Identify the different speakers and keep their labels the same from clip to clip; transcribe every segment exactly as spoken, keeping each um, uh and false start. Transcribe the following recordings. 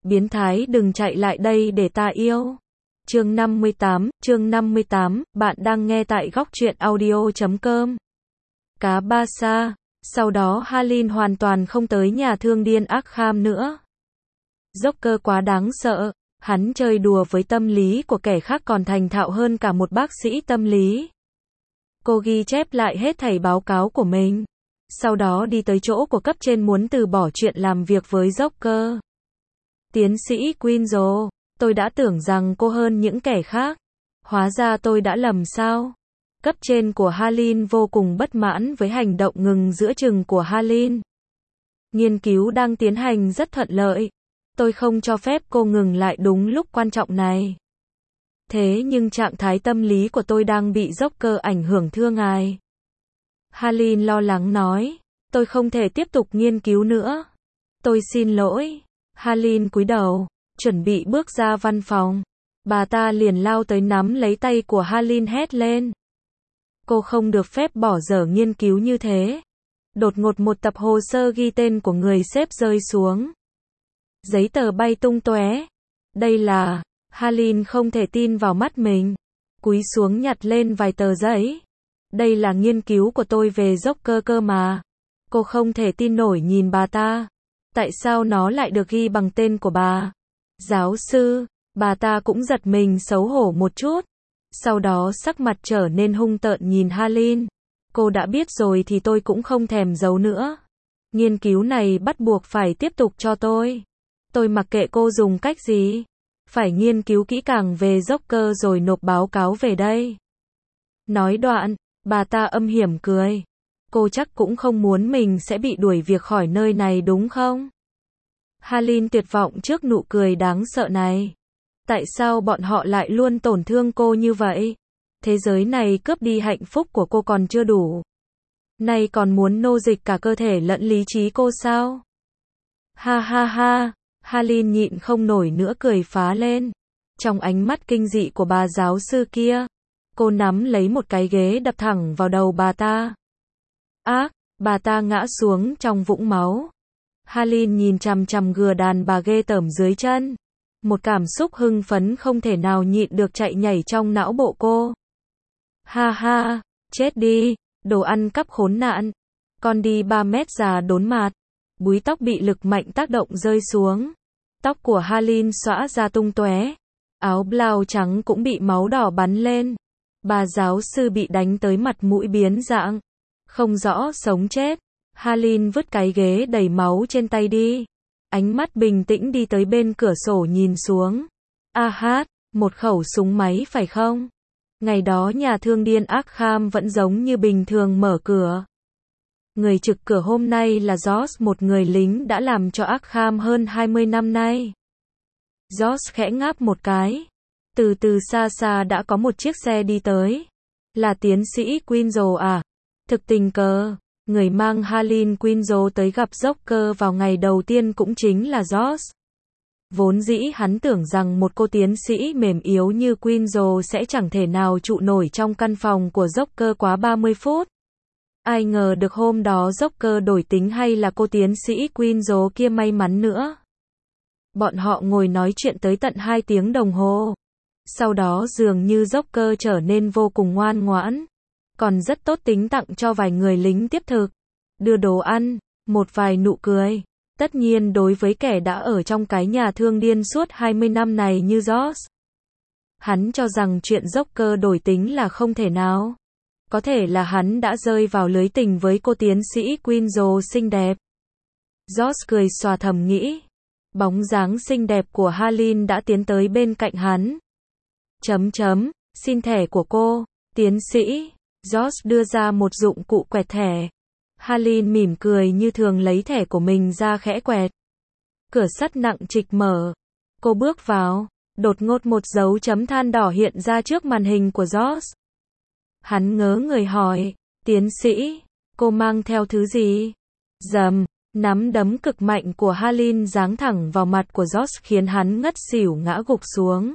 Speaker 1: Biến thái đừng chạy lại đây để ta yêu. Chương năm mươi tám, chương năm mươi tám, bạn đang nghe tại góc truyện audio chấm com. Cá ba sa. Sau đó Harleen hoàn toàn không tới nhà thương điên Arkham nữa. Joker quá đáng sợ, hắn chơi đùa với tâm lý của kẻ khác còn thành thạo hơn cả một bác sĩ tâm lý. Cô ghi chép lại hết thảy báo cáo của mình, sau đó đi tới chỗ của cấp trên muốn từ bỏ chuyện làm việc với Joker. Tiến sĩ Quinzel, tôi đã tưởng rằng cô hơn những kẻ khác. Hóa ra tôi đã lầm sao? Cấp trên của Harleen vô cùng bất mãn với hành động ngừng giữa chừng của Harleen. Nghiên cứu đang tiến hành rất thuận lợi. Tôi không cho phép cô ngừng lại đúng lúc quan trọng này. Thế nhưng trạng thái tâm lý của tôi đang bị Joker ảnh hưởng thưa ngài. Harleen lo lắng nói. Tôi không thể tiếp tục nghiên cứu nữa. Tôi xin lỗi. Harleen cúi đầu, chuẩn bị bước ra văn phòng. Bà ta liền lao tới nắm lấy tay của Harleen hét lên. Cô không được phép bỏ dở nghiên cứu như thế. Đột ngột một tập hồ sơ ghi tên của người sếp rơi xuống. Giấy tờ bay tung tóe. Đây là... Harleen không thể tin vào mắt mình. Cúi xuống nhặt lên vài tờ giấy. Đây là nghiên cứu của tôi về Joker cơ mà. Cô không thể tin nổi nhìn bà ta. Tại sao nó lại được ghi bằng tên của bà? Giáo sư, bà ta cũng giật mình xấu hổ một chút. Sau đó sắc mặt trở nên hung tợn nhìn Harleen. Cô đã biết rồi thì tôi cũng không thèm giấu nữa. Nghiên cứu này bắt buộc phải tiếp tục cho tôi. Tôi mặc kệ cô dùng cách gì. Phải nghiên cứu kỹ càng về Joker rồi nộp báo cáo về đây. Nói đoạn, bà ta âm hiểm cười. Cô chắc cũng không muốn mình sẽ bị đuổi việc khỏi nơi này đúng không? Harleen tuyệt vọng trước nụ cười đáng sợ này. Tại sao bọn họ lại luôn tổn thương cô như vậy? Thế giới này cướp đi hạnh phúc của cô còn chưa đủ. Nay còn muốn nô dịch cả cơ thể lẫn lý trí cô sao? Ha ha ha, Harleen nhịn không nổi nữa cười phá lên. Trong ánh mắt kinh dị của bà giáo sư kia, cô nắm lấy một cái ghế đập thẳng vào đầu bà ta. Ác, bà ta ngã xuống trong vũng máu. Harleen nhìn chằm chằm gừa đàn bà ghê tởm dưới chân. Một cảm xúc hưng phấn không thể nào nhịn được chạy nhảy trong não bộ cô. Ha ha, chết đi, đồ ăn cắp khốn nạn. Con đi ba mét già đốn mạt. Búi tóc bị lực mạnh tác động rơi xuống. Tóc của Harleen xõa ra tung tóe. Áo blau trắng cũng bị máu đỏ bắn lên. Bà giáo sư bị đánh tới mặt mũi biến dạng. Không rõ sống chết. Harleen vứt cái ghế đầy máu trên tay đi. Ánh mắt bình tĩnh đi tới bên cửa sổ nhìn xuống. A hát, một khẩu súng máy phải không? Ngày đó nhà thương điên Arkham vẫn giống như bình thường mở cửa. Người trực cửa hôm nay là George, một người lính đã làm cho Arkham hơn hai mươi năm nay. George khẽ ngáp một cái. Từ từ xa xa đã có một chiếc xe đi tới. Là tiến sĩ Quinzel à? Thực tình cờ, người mang Harleen Quinzel tới gặp Joker vào ngày đầu tiên cũng chính là George. Vốn dĩ hắn tưởng rằng một cô tiến sĩ mềm yếu như Quinzel sẽ chẳng thể nào trụ nổi trong căn phòng của Joker quá ba mươi phút. Ai ngờ được hôm đó Joker đổi tính hay là cô tiến sĩ Quinzel kia may mắn nữa. Bọn họ ngồi nói chuyện tới tận hai tiếng đồng hồ. Sau đó dường như Joker trở nên vô cùng ngoan ngoãn. Còn rất tốt tính tặng cho vài người lính tiếp thực. Đưa đồ ăn, một vài nụ cười. Tất nhiên đối với kẻ đã ở trong cái nhà thương điên suốt hai mươi năm này như George. Hắn cho rằng chuyện Joker đổi tính là không thể nào. Có thể là hắn đã rơi vào lưới tình với cô tiến sĩ Quinzel xinh đẹp. George cười xòa thầm nghĩ. Bóng dáng xinh đẹp của Harleen đã tiến tới bên cạnh hắn. Chấm chấm, xin thẻ của cô, tiến sĩ. George đưa ra một dụng cụ quẹt thẻ. Harleen mỉm cười như thường lấy thẻ của mình ra khẽ quẹt. Cửa sắt nặng trịch mở. Cô bước vào. Đột ngột một dấu chấm than đỏ hiện ra trước màn hình của George. Hắn ngớ người hỏi. Tiến sĩ, cô mang theo thứ gì? Dầm, nắm đấm cực mạnh của Harleen giáng thẳng vào mặt của George khiến hắn ngất xỉu ngã gục xuống.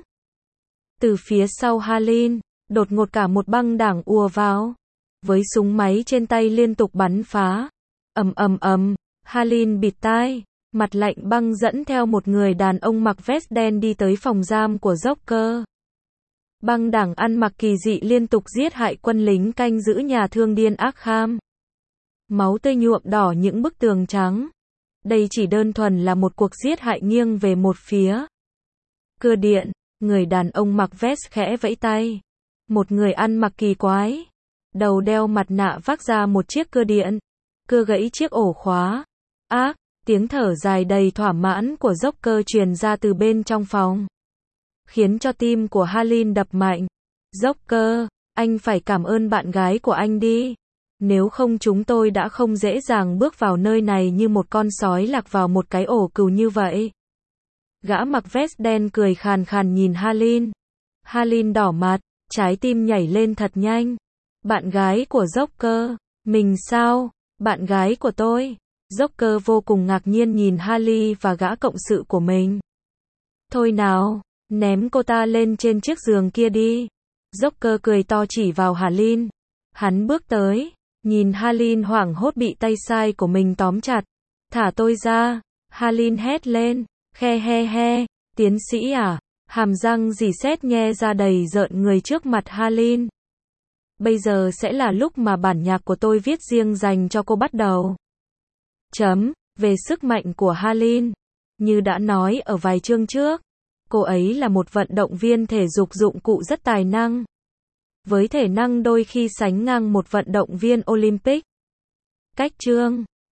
Speaker 1: Từ phía sau Harleen, đột ngột cả một băng đảng ùa vào. Với súng máy trên tay liên tục bắn phá. Ầm ầm ầm, Harleen bịt tai. Mặt lạnh băng dẫn theo một người đàn ông mặc vest đen đi tới phòng giam của Joker. Băng đảng ăn mặc kỳ dị liên tục giết hại quân lính canh giữ nhà thương điên Arkham. Máu tươi nhuộm đỏ những bức tường trắng. Đây chỉ đơn thuần là một cuộc giết hại nghiêng về một phía. Cưa điện, người đàn ông mặc vest khẽ vẫy tay. Một người ăn mặc kỳ quái, đầu đeo mặt nạ vác ra một chiếc cưa điện, cưa gãy chiếc ổ khóa. Ác, tiếng thở dài đầy thỏa mãn của Joker truyền ra từ bên trong phòng, khiến cho tim của Harleen đập mạnh. Joker, anh phải cảm ơn bạn gái của anh đi. Nếu không chúng tôi đã không dễ dàng bước vào nơi này như một con sói lạc vào một cái ổ cừu như vậy. Gã mặc vest đen cười khàn khàn nhìn Harleen. Harleen đỏ mặt, trái tim nhảy lên thật nhanh. Bạn gái của Joker, mình sao? Bạn gái của tôi. Joker vô cùng ngạc nhiên nhìn Harley và gã cộng sự của mình. Thôi nào, ném cô ta lên trên chiếc giường kia đi. Joker cười to chỉ vào Harleen. Hắn bước tới, nhìn Harleen hoảng hốt bị tay sai của mình tóm chặt. Thả tôi ra. Harleen hét lên. Khe he he, tiến sĩ à? Hàm răng dì xét nhe ra đầy rợn người trước mặt Harleen. Bây giờ sẽ là lúc mà bản nhạc của tôi viết riêng dành cho cô bắt đầu. Chấm, về sức mạnh của Harleen. Như đã nói ở vài chương trước, cô ấy là một vận động viên thể dục dụng cụ rất tài năng. Với thể năng đôi khi sánh ngang một vận động viên Olympic. Cách chương